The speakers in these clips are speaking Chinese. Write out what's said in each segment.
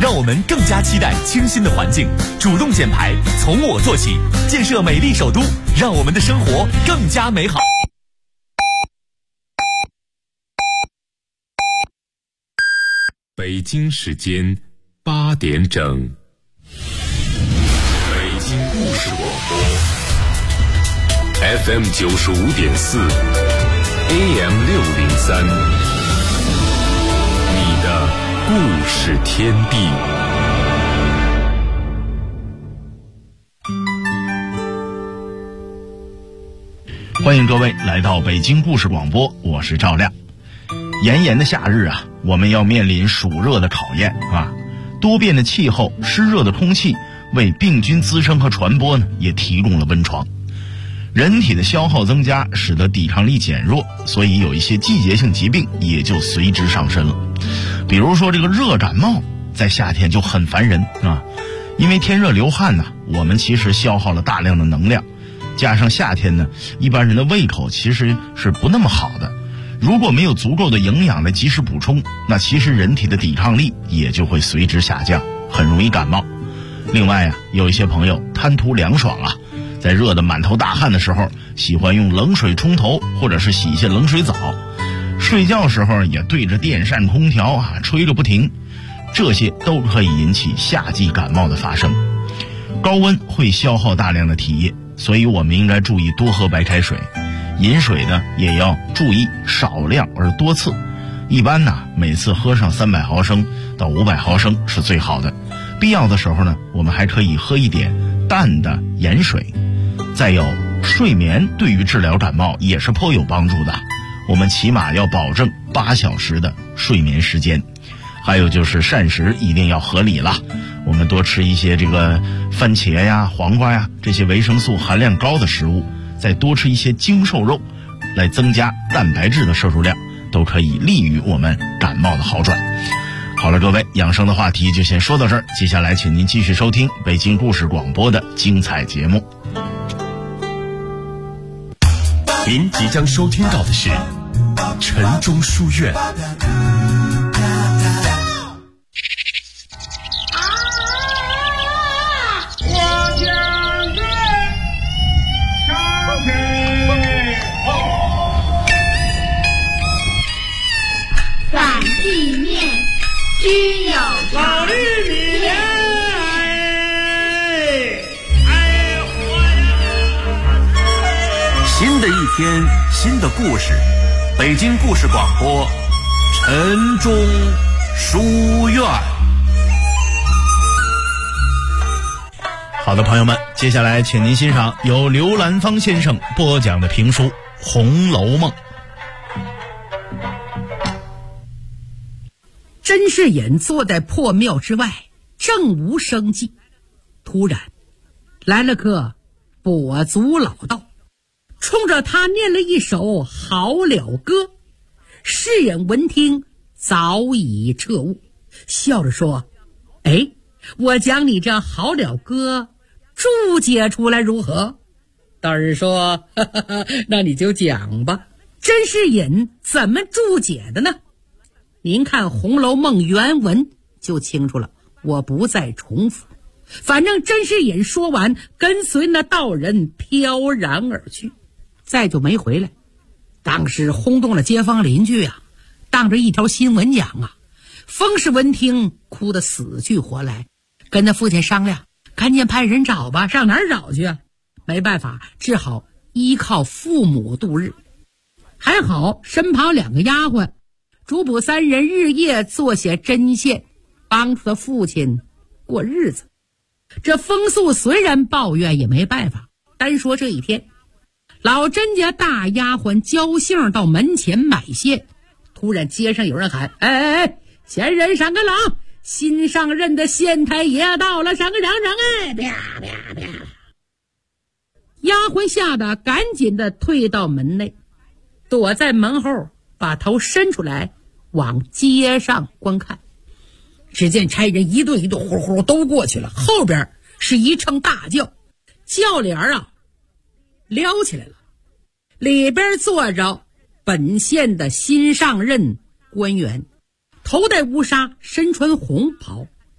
让我们更加期待清新的环境，主动减排，从我做起，建设美丽首都，让我们的生活更加美好。 北京时间8点整，北京故事广播 FM 95.4 AM 603，你的故事天地。 欢迎各位来到北京故事广播，我是赵亮。炎炎的夏日啊，我们要面临暑热的考验啊！多变的气候、湿热的空气，为病菌滋生和传播呢，也提供了温床。人体的消耗增加，使得抵抗力减弱，所以有一些季节性疾病也就随之上身了。比如说这个热感冒，在夏天就很烦人啊，因为天热流汗呢，我们其实消耗了大量的能量，加上夏天呢，一般人的胃口其实是不那么好的。如果没有足够的营养来及时补充，那其实人体的抵抗力也就会随之下降，很容易感冒。另外啊，有一些朋友贪图凉爽啊，在热得满头大汗的时候，喜欢用冷水冲头，或者是洗一些冷水澡。睡觉时候也对着电扇空调啊吹个不停，这些都可以引起夏季感冒的发生。高温会消耗大量的体液，所以我们应该注意多喝白开水。饮水呢也要注意少量而多次，一般呢每次喝上300毫升到500毫升是最好的。必要的时候呢，我们还可以喝一点淡的盐水。再有睡眠对于治疗感冒也是颇有帮助的，我们起码要保证8小时的睡眠时间。还有就是膳食一定要合理了，我们多吃一些这个番茄呀、黄瓜呀这些维生素含量高的食物，再多吃一些精瘦肉，来增加蛋白质的摄入量，都可以利于我们感冒的好转。好了，各位，养生的话题就先说到这儿，接下来请您继续收听北京故事广播的精彩节目。 您即将收听到的是晨钟书院。 须有老玉米莲， 新的一天，新的故事，北京故事广播，晨钟书院。 好的，朋友们，接下来请您欣赏由刘兰芳先生播讲的评书《红楼梦》。 甄士隐坐在破庙之外，正无生计，突然来了个跛足老道，冲着他念了一首好了歌。士隐闻听早已彻悟，笑着说：哎，我将你这好了歌注解出来如何？道人说：哈哈哈，那你就讲吧。甄士隐怎么注解的呢？您看《红楼梦》原文就清楚了，我不再重复。反正甄士隐说完，跟随那道人飘然而去，再就没回来。当时轰动了街坊邻居啊，当着一条新闻讲啊。封氏闻听，哭得死去活来，跟他父亲商量，赶紧派人找吧。上哪儿找去啊？没办法，只好依靠父母度日。还好身旁2个丫鬟主仆3人日夜做些针线，帮助他父亲过日子。这风素虽然抱怨也没办法。单说这一天，老甄家大丫鬟焦杏到门前买线，突然街上有人喊：哎，闲人上个郎，新上任的县太爷到了，上个嚷嚷！哎，啪啪啪！丫鬟吓得赶紧的退到门内，躲在门后，把头伸出来往街上观看。只见差人一对一对呼呼都过去了，后边是一乘大轿，轿帘啊撩起来了，里边坐着本县的新上任官员，头戴乌纱，身穿红袍，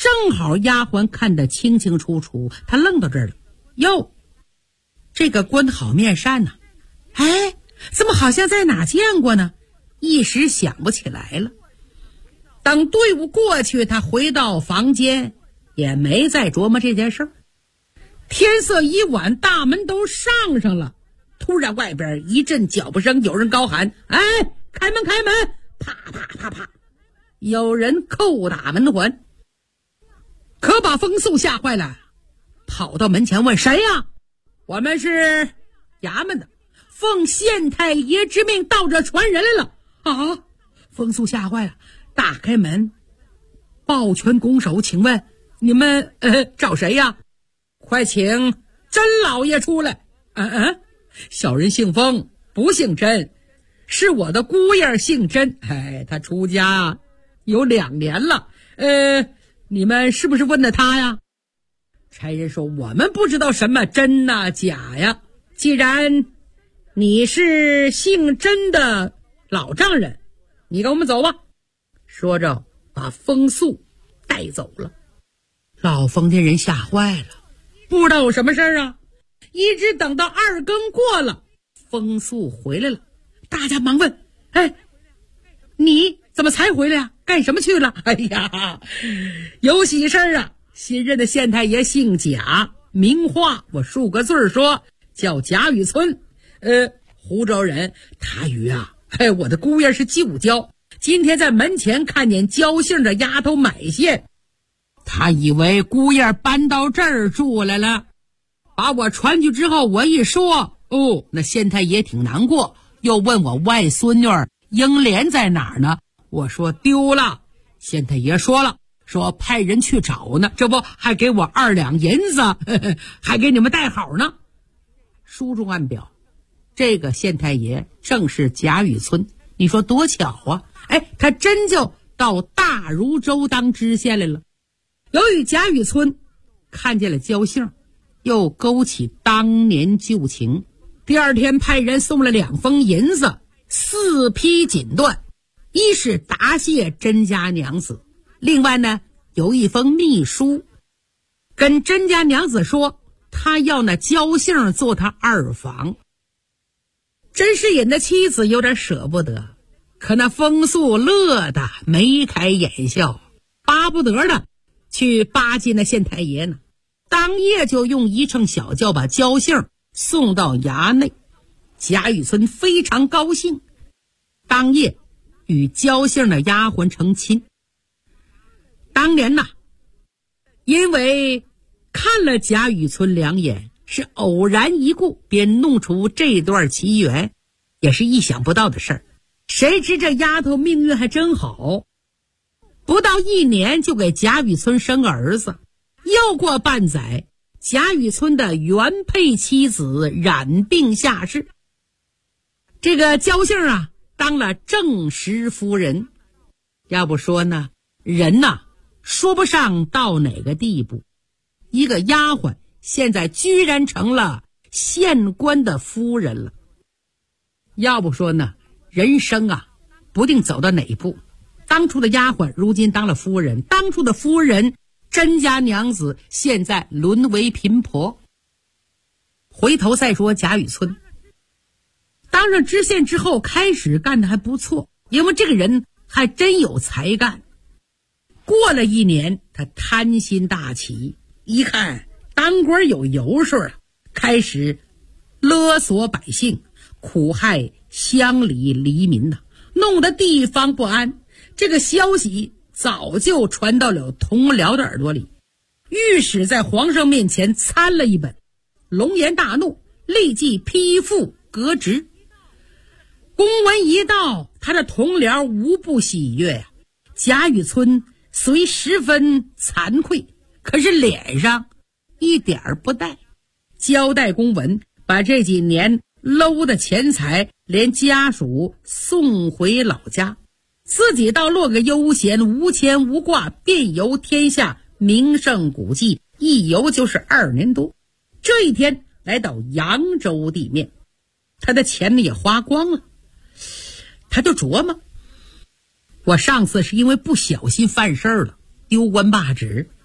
正好丫鬟看得清清楚楚，她愣到这儿了。哟，这个关好面扇呢，哎，怎么好像在哪见过呢？一时想不起来了。等队伍过去，他回到房间，也没再琢磨这件事儿。天色已晚，大门都上了。突然外边一阵脚步声，有人高喊：“哎，开门，开门！”啪啪啪啪，有人叩打门环，可把风素吓坏了，跑到门前问：“谁呀？”“我们是衙门的，奉县太爷之命到这传人来了。”啊！风素吓坏了，打开门，抱拳拱手：“请问你们找谁呀？快请甄老爷出来。”小人姓封，不姓甄，是我的姑爷姓甄。他出家有2年了。你们是不是问的他呀？差人说：“我们不知道什么真呐假呀。既然你是姓甄的老丈人，你跟我们走吧。”说着把风素带走了。老封家人吓坏了，不知道有什么事儿啊。一直等到2更过了，风素回来了，大家忙问：“哎，你怎么才回来呀？干什么去了？”“哎呀，有喜事儿啊！新任的县太爷姓贾，名化，我数个字说叫贾雨村，湖州人。他与我的姑爷是旧交，今天在门前看见焦姓的丫头买线，他以为姑爷搬到这儿住来了，把我传去之后，我一说，那县太爷挺难过，又问我外孙女英莲在哪儿呢？我说丢了。县太爷说了，说派人去找呢，这不还给我2两银子，还给你们带好呢。书中暗表，这个县太爷正是贾雨村。你说多巧啊！他真就到大如州当知县来了。由于贾雨村看见了焦姓，又勾起当年旧情，第2天派人送了2封银子，4匹锦缎，一是答谢甄家娘子，另外呢有1封密书，跟甄家娘子说他要那焦姓做他2房。甄士隐的妻子有点舍不得，可那风素乐得眉开眼笑，巴不得的去巴结那县太爷呢。当夜就用1乘小轿把焦姓送到衙内。贾雨村非常高兴，当夜与焦姓的丫鬟成亲。当年因为看了贾雨村2眼，是偶然一顾，便弄出这段奇缘，也是意想不到的事儿。谁知这丫头命运还真好，不到1年就给贾雨村生个儿子。又过半载，贾雨村的原配妻子染病下世，这个焦姓当了正室夫人。要不说呢，人说不上到哪个地步，一个丫鬟现在居然成了县官的夫人了。要不说呢，人生不定走到哪一步，当初的丫鬟如今当了夫人，当初的夫人甄家娘子现在沦为贫婆。回头再说贾雨村，当上知县之后开始干得还不错，因为这个人还真有才干。过了1年，他贪心大起，一看当官有油水，开始勒索百姓，苦害乡里黎民弄得地方不安。这个消息早就传到了同僚的耳朵里，御史在皇上面前参了一本，龙颜大怒，立即批复革职。公文一到，他的同僚无不喜悦呀。贾雨村虽十分惭愧，可是脸上一点儿不带，交代公文，把这几年搂的钱财连家属送回老家，自己倒落个悠闲，无牵无挂，遍游天下名胜古迹，一游就是2年多。这一天来到扬州地面，他的钱也花光了。他就琢磨，我上次是因为不小心犯事儿了，丢官罢职，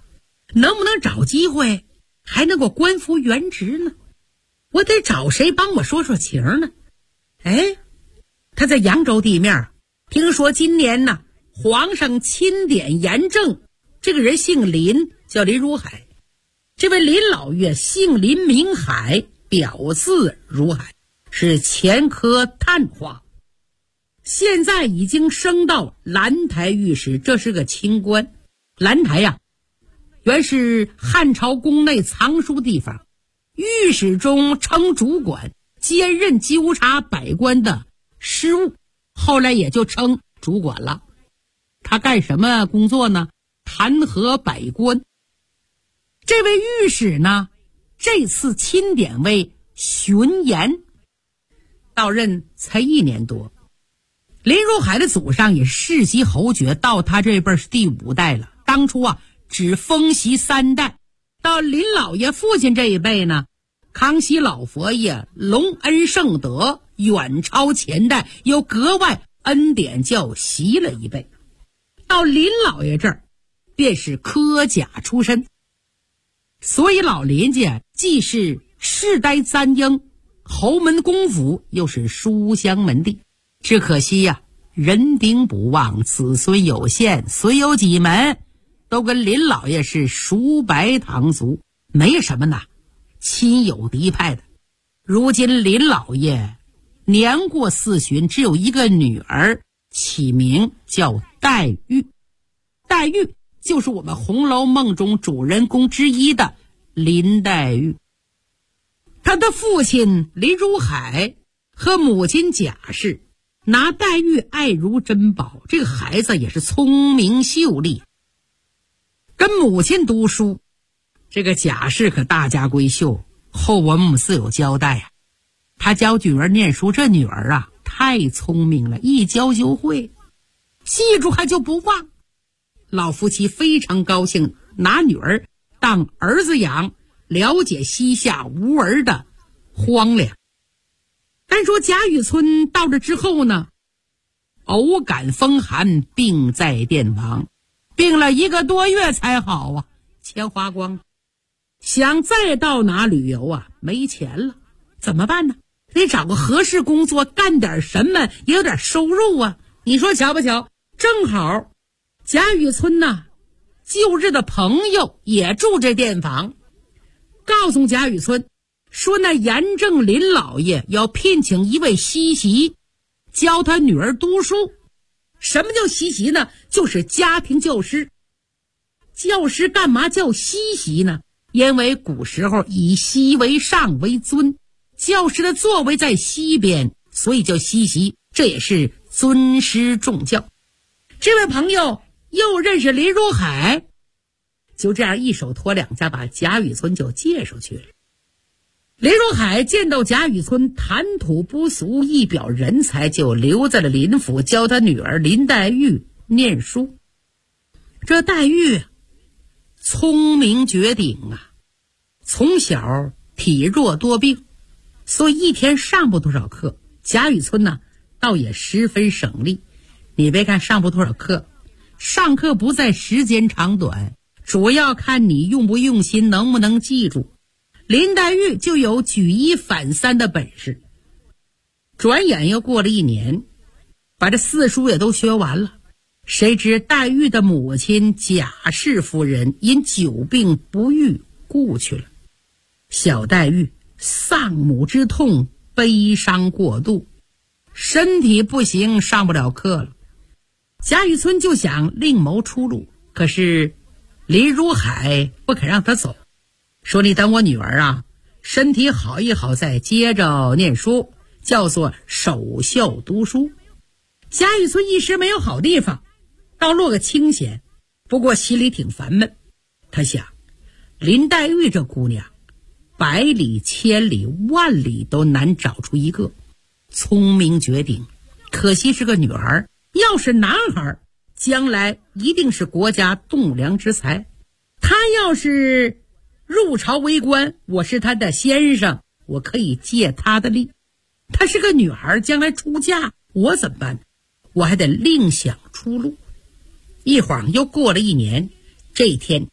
能不能找机会还能够官复原职呢？我得找谁帮我说说情呢？哎，他在扬州地面听说今年呢，皇上钦点严正，这个人姓林，叫林如海。这位林老爷姓林名海，表字如海，是前科探花，现在已经升到兰台御史，这是个清官。兰台呀，原是汉朝宫内藏书地方，御史中称主管，兼任纠察百官的事务，后来也就称主管了。他干什么工作呢？弹劾百官。这位御史呢，这次钦点为巡盐，到任才1年多。林如海的祖上也世袭侯爵，到他这辈是第5代了。当初只封袭3代，到林老爷父亲这一辈呢，康熙老佛爷隆恩圣德，远超前代，又格外恩典教袭了1辈。到林老爷这儿便是科甲出身，所以老林家既是世代簪缨，侯门公府又是书香门第。只可惜呀，人丁不旺，子孙有限，虽有几门都跟林老爷是叔伯堂族，没什么呢亲友嫡派的。如今林老爷年过40，只有一个女儿，起名叫黛玉。黛玉就是我们《红楼梦》中主人公之一的林黛玉。他的父亲林如海和母亲贾氏拿黛玉爱如珍宝，这个孩子也是聪明秀丽，跟母亲读书。这个贾氏可大家闺秀，后文我们自有交代啊。他教女儿念书，这女儿太聪明了，一教就会，记住还就不忘。老夫妻非常高兴，拿女儿当儿子养，了解膝下无儿的荒凉。单说贾雨村到这之后呢，偶感风寒，病在殿房，病了1个多月才好钱花光，想再到哪旅游没钱了，怎么办呢？得找个合适工作，干点什么也有点收入你说巧不巧？正好贾雨村旧日的朋友也住这店房，告诉贾雨村说那严正林老爷要聘请一位西席，教他女儿读书。什么叫西席呢？就是家庭教师。教师干嘛叫西席呢？因为古时候以西为上为尊，教师的座位在西边，所以叫西席，这也是尊师重教。这位朋友又认识林如海，就这样一手托2家，把贾雨村就介绍去了。林如海见到贾雨村谈吐不俗，一表人才，就留在了林府，教他女儿林黛玉念书。这黛玉聪明绝顶从小体弱多病，所以一天上不多少课。贾雨村倒也十分省力。你别看上不多少课，上课不在时间长短，主要看你用不用心，能不能记住。林黛玉就有举一反三的本事。转眼又过了1年，把这4书也都学完了。谁知黛玉的母亲贾氏夫人因久病不愈故去了。小黛玉丧母之痛，悲伤过度，身体不行，上不了课了。贾雨村就想另谋出路，可是林如海不肯让他走，说你等我女儿身体好一好再接着念书，叫做守孝读书。贾雨村一时没有好地方，倒落个清闲，不过心里挺烦闷。他想，林黛玉这姑娘百里千里万里都难找出一个，聪明绝顶，可惜是个女孩，要是男孩将来一定是国家栋梁之才。他要是入朝为官，我是他的先生，我可以借他的力。她是个女孩，将来出嫁我怎么办？我还得另想出路。一晃又过了1年，这一天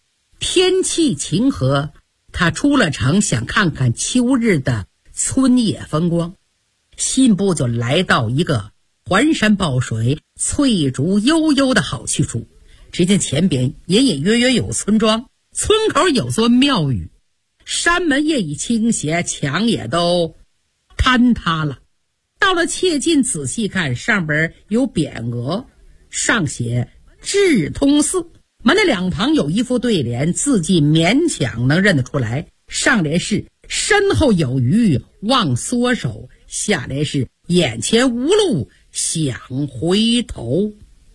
天气晴和，他出了城想看看秋日的村野风光，信步就来到一个环山抱水、翠竹悠悠的好去处。只见前边隐隐约约有村庄，村口有座庙宇，山门业已倾斜，墙也都坍塌了。到了切近仔细看，上边有匾额，上写智通寺。门的两旁有一副对联，字迹勉强能认得出来。上联是身后有余忘缩手，下联是眼前无路想回头。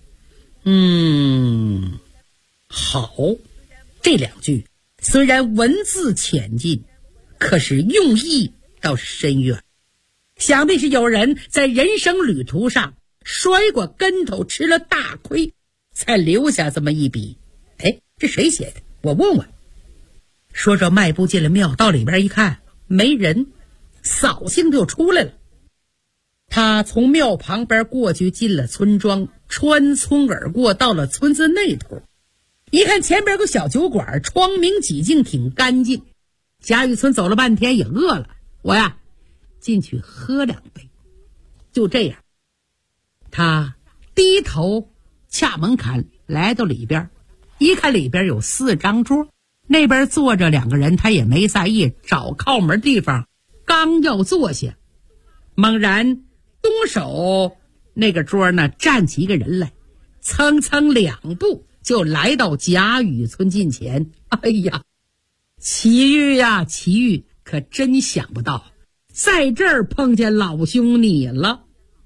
好，这两句虽然文字浅近，可是用意倒是深远。想必是有人在人生旅途上摔过跟头，吃了大亏，才留下这么一笔。这谁写的？我问问。说着迈步进了庙，到里边一看没人，扫兴就出来了。他从庙旁边过去，进了村庄，穿村而过，到了村子那头，一看前边有个小酒馆，窗明几净，挺干净。贾雨村走了半天也饿了，我呀进去喝2杯。就这样，他低头洽门槛，来到里边，一看里边有4张桌，那边坐着2个人，他也没在意，找靠门地方，刚要坐下，猛然东手那个桌呢站起一个人来，蹭蹭2步就来到贾雨村近前。哎呀，奇遇呀奇遇，可真想不到在这儿碰见老兄你了。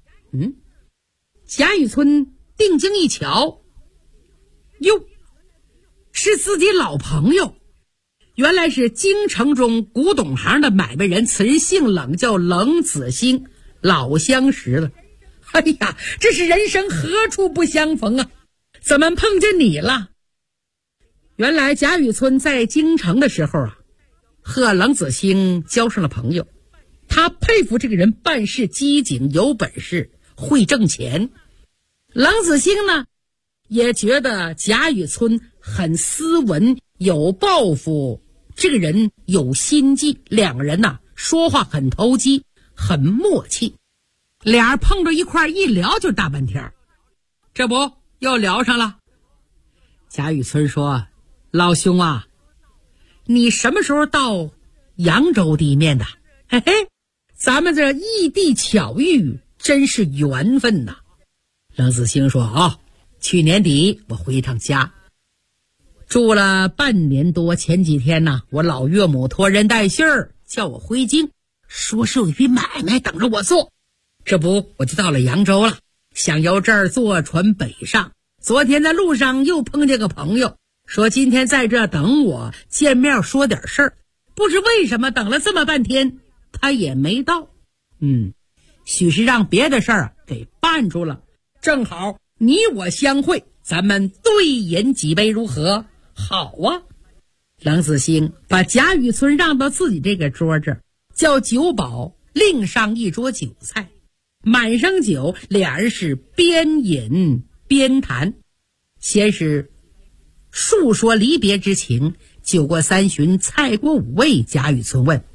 贾雨村定睛一瞧，哟，是自己老朋友，原来是京城中古董行的买卖人，此人姓冷，叫冷子兴，老相识了。哎呀，这是人生何处不相逢啊，怎么碰见你了？原来贾雨村在京城的时候啊，和冷子兴交上了朋友，他佩服这个人办事机警，有本事，会挣钱。冷子兴呢也觉得贾雨村很斯文，有抱负，这个人有心计，两个人呢说话很投机，很默契。俩人碰着一块一聊就大半天，这不又聊上了。贾雨村说，老兄啊，你什么时候到扬州地面的？嘿嘿，咱们这异地巧遇，真是缘分呐。冷子兴说，去年底我回一趟家，住了半年多，前几天呢，我老岳母托人带信儿叫我回京，说是有一笔买卖等着我做，这不我就到了扬州了，想由这儿坐船北上。昨天在路上又碰见个朋友，说今天在这等我见面说点事儿，不知为什么等了这么半天他也没到。许是让别的事儿给绊住了，正好你我相会，咱们对饮几杯如何？好啊。冷子兴把贾雨村让到自己这个桌这儿，叫酒保另上一桌酒菜，满上酒，俩人是边饮边谈。先是述说离别之情，酒过3巡，菜过5味，贾雨村问，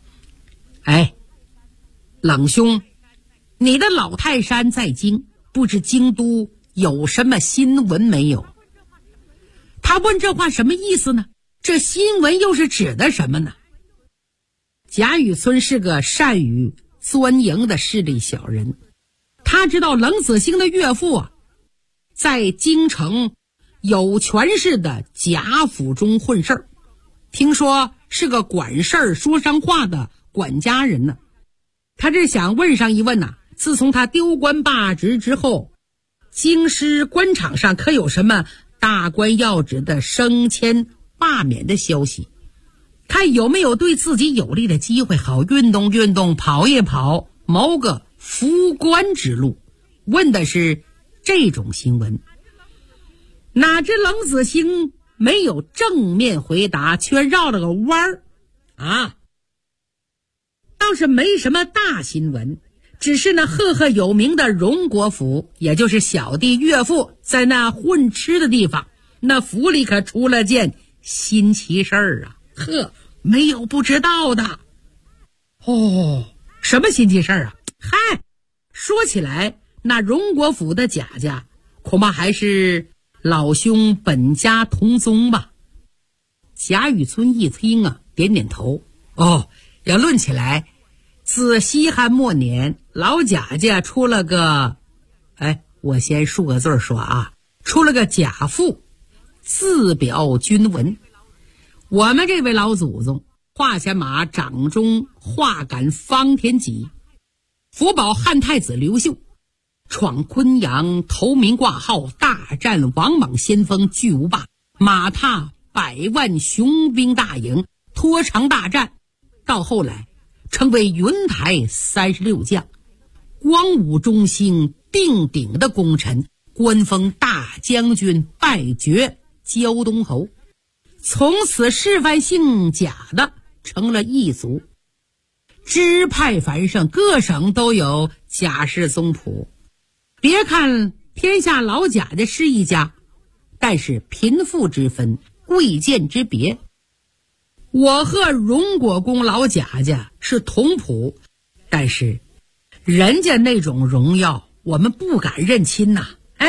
冷兄，你的老泰山在京，不知京都有什么新闻没有？他问这话什么意思呢？这新闻又是指的什么呢？贾雨村是个善于钻营的势利小人，他知道冷子兴的岳父在京城有权势的贾府中混事儿，听说是个管事儿说上话的管家人呢。他这想问上一问自从他丢官罢职之后，京师官场上可有什么大官要职的升迁罢免的消息，看有没有对自己有利的机会，好运动运动，跑一跑，谋个扶官之路。问的是这种新闻。哪知冷子兴没有正面回答，却绕了个弯儿倒是没什么大新闻，只是那赫赫有名的荣国府，也就是小弟岳父在那混吃的地方，那府里可出了件新奇事儿啊，没有不知道的。哦，什么新奇事儿啊？嗨，说起来，那荣国府的贾家恐怕还是老兄本家同宗吧。贾雨村一听啊，点点头。哦，要论起来，自西汉末年，老贾家出了个，我先数个字说啊，出了个贾父，自表君文。我们这位老祖宗画下马掌中画杆方天戟，辅保汉太子刘秀，闯昆阳，投名挂号，大战王莽先锋巨无霸，马踏100万雄兵大营，拖长大战，到后来成为云台36将，光武中兴定鼎的功臣，官封大将军，拜爵胶东侯。从此世外姓贾的成了一族，支派繁盛，各省都有贾氏宗谱。别看天下老贾家是一家，但是贫富之分，贵贱之别。我和荣国公老贾家是同谱，但是人家那种荣耀我们不敢认亲呐。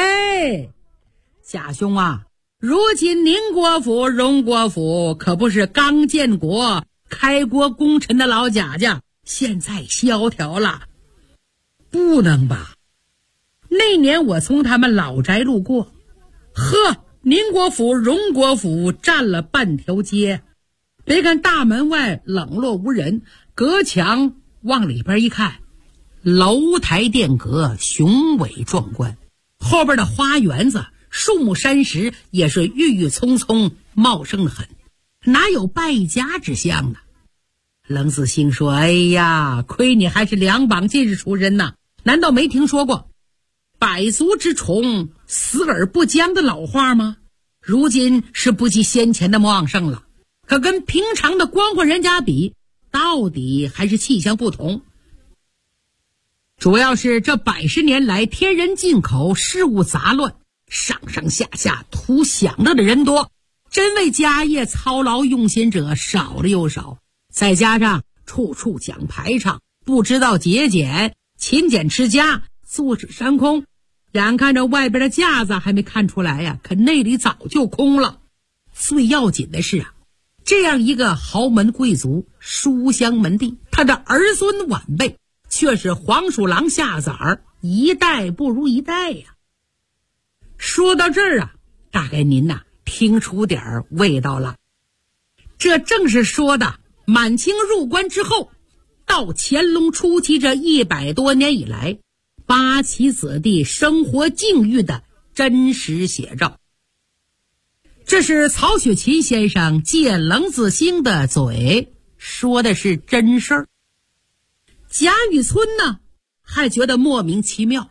贾兄啊，如今宁国府、荣国府可不是刚建国开国功臣的老贾家，现在萧条了。不能吧？那年我从他们老宅路过，宁国府、荣国府占了半条街。别看大门外冷落无人，隔墙往里边一看，楼台殿阁雄伟壮观，后边的花园子树木山石也是郁郁葱葱，茂盛的很，哪有败家之相呢？冷子兴说，哎呀，亏你还是两榜进士出身呐，难道没听说过百足之虫，死而不僵的老话吗？如今是不及先前那么旺盛了，可跟平常的光棍人家比，到底还是气象不同。主要是这100年来天人进口，事务杂乱，上上下下图享乐的人多，真为家业操劳用心者少了又少，再加上处处讲排场，不知道节俭，勤俭持家，坐吃山空。眼看着外边的架子还没看出来呀，可内里早就空了。最要紧的是啊，这样一个豪门贵族，书香门第，他的儿孙晚辈却是黄鼠狼下崽儿，一代不如一代呀。说到这儿啊，大概您听出点味道了。这正是说的满清入关之后，到乾隆初期这100多年以来，八旗子弟生活境遇的真实写照。这是曹雪芹先生借冷子兴的嘴说的是真事儿。贾雨村呢，还觉得莫名其妙。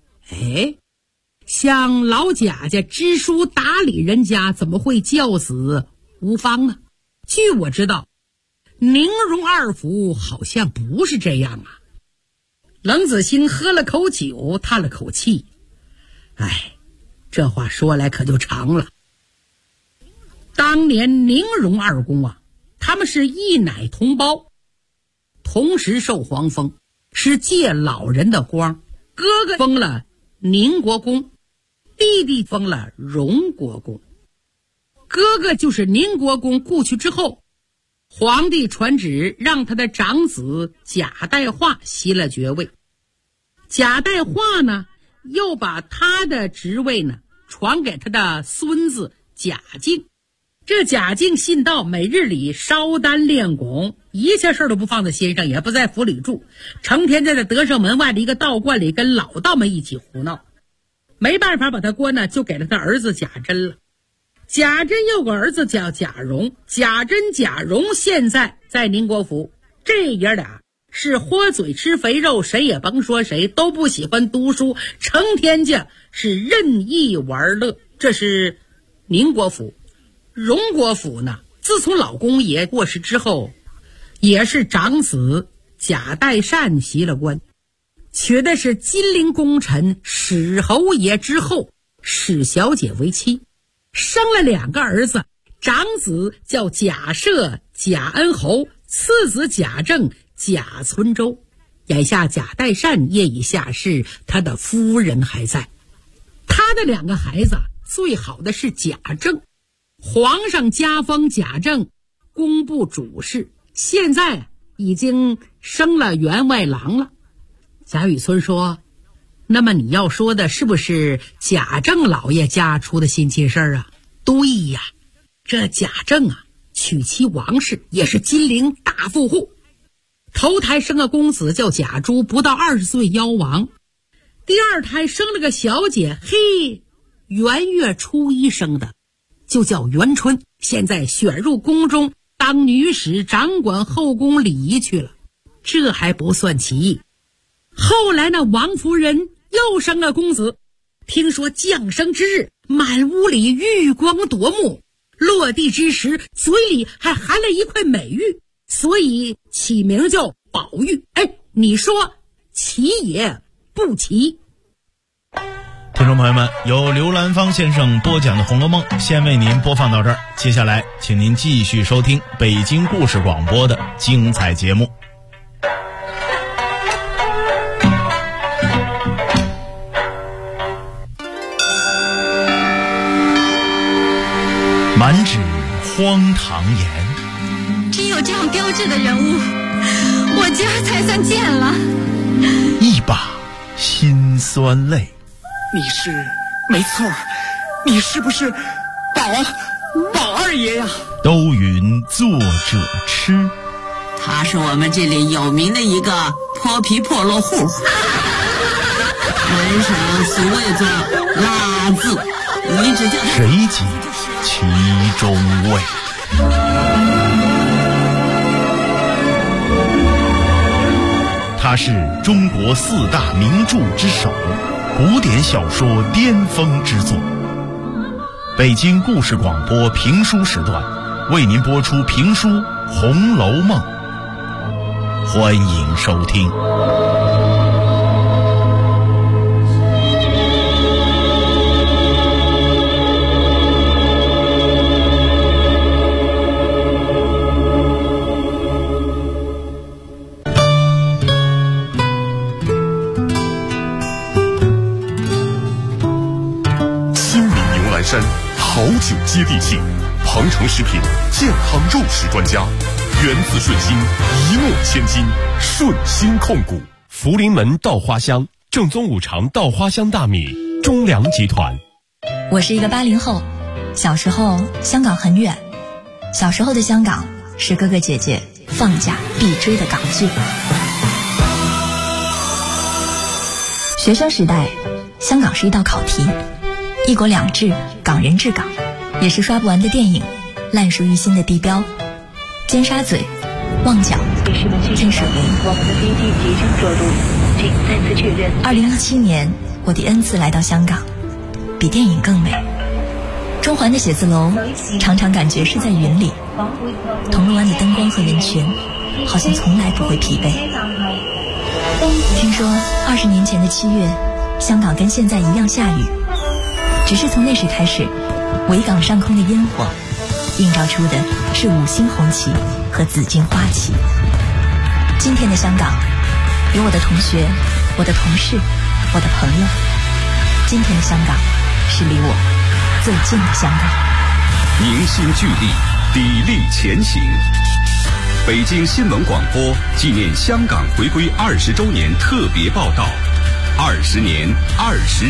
像老贾家知书达理人家，怎么会教子无方呢？据我知道，宁荣二府好像不是这样啊。冷子兴喝了口酒，叹了口气，这话说来可就长了。当年宁荣二公啊，他们是一奶同胞，同时受皇封，是借老人的光，哥哥封了宁国公，弟弟封了荣国公。哥哥就是宁国公故去之后，皇帝传旨让他的长子贾代化袭了爵位。贾代化呢，又把他的职位呢传给他的孙子贾敬。这贾敬信道，每日里烧丹练功，一切事都不放在心上，也不在府里住，成天在这德胜门外的一个道观里跟老道们一起胡闹。没办法把他关呢，就给了他儿子贾珍了。贾珍有个儿子叫贾蓉，贾珍、贾蓉现在在宁国府。这爷俩是豁嘴吃肥肉，谁也甭说谁，都不喜欢读书，成天家是任意玩乐。这是宁国府。荣国府呢，自从老公爷过世之后，也是长子贾代善袭了官，娶的是金陵功臣史侯爷之后史小姐为妻，生了2个儿子， 长子叫贾赦、贾恩侯，次子贾政、贾存周。眼下贾代善也已下世，他的夫人还在。他的2个孩子最好的是贾政，皇上加封贾政工部主事，现在已经升了员外郎了。贾雨村说，那么你要说的是不是贾政老爷家出的新奇事啊？对呀，这贾政啊，娶妻王氏，也是金陵大富户。头胎生个公子叫贾珠，不到20岁夭亡。第2胎生了个小姐，嘿，元月初1生的，就叫元春，现在选入宫中当女史，掌管后宫礼仪去了。这还不算奇，后来那王夫人又生了公子，听说降生之日，满屋里玉光夺目，落地之时嘴里还含了一块美玉，所以起名叫宝玉。哎，你说奇也不奇？ 听众朋友们，由刘兰芳先生播讲的《红楼梦》先为您播放到这儿，接下来请您继续收听北京故事广播的精彩节目。满纸荒唐言， 只有这样标致的人物，我今儿才算见了。 一把辛酸泪。 你是没错，你是不是宝二爷呀？ 都云作者痴， 他是我们这里有名的一个泼皮破落户，门上俗谓作拉字，你只叫谁解其中味？他是中国4大名著之首，古典小说巅峰之作。北京故事广播评书时段为您播出评书《红楼梦》，欢迎收听。 山好酒接地气，鹏程食品健康肉食专家，源自顺心，一诺千金，顺心控股。 福临门稻花香，正宗五常稻花香大米，中粮集团。 我是一个80后，小时候香港很远，小时候的香港是哥哥姐姐放假必追的港剧。学生时代，香港是一道考题，一国两制，港人治港，也是刷不完的电影，烂熟于心的地标，尖沙咀、旺角、天水围。我们的飞机即将着陆，请再次确认。2017年，我第N次来到香港，比电影更美。中环的写字楼常常感觉是在云里，铜锣湾的灯光和人群好像从来不会疲惫。听说20年前的7月，香港跟现在一样下雨，只是从那时开始，维港上空的烟火映照出的是5星红旗和紫荆花旗。今天的香港，有我的同学，我的同事，我的朋友。今天的香港是离我最近的香港。 凝心聚力，砥砺前行。北京新闻广播纪念香港回归20周年特别报道，20年20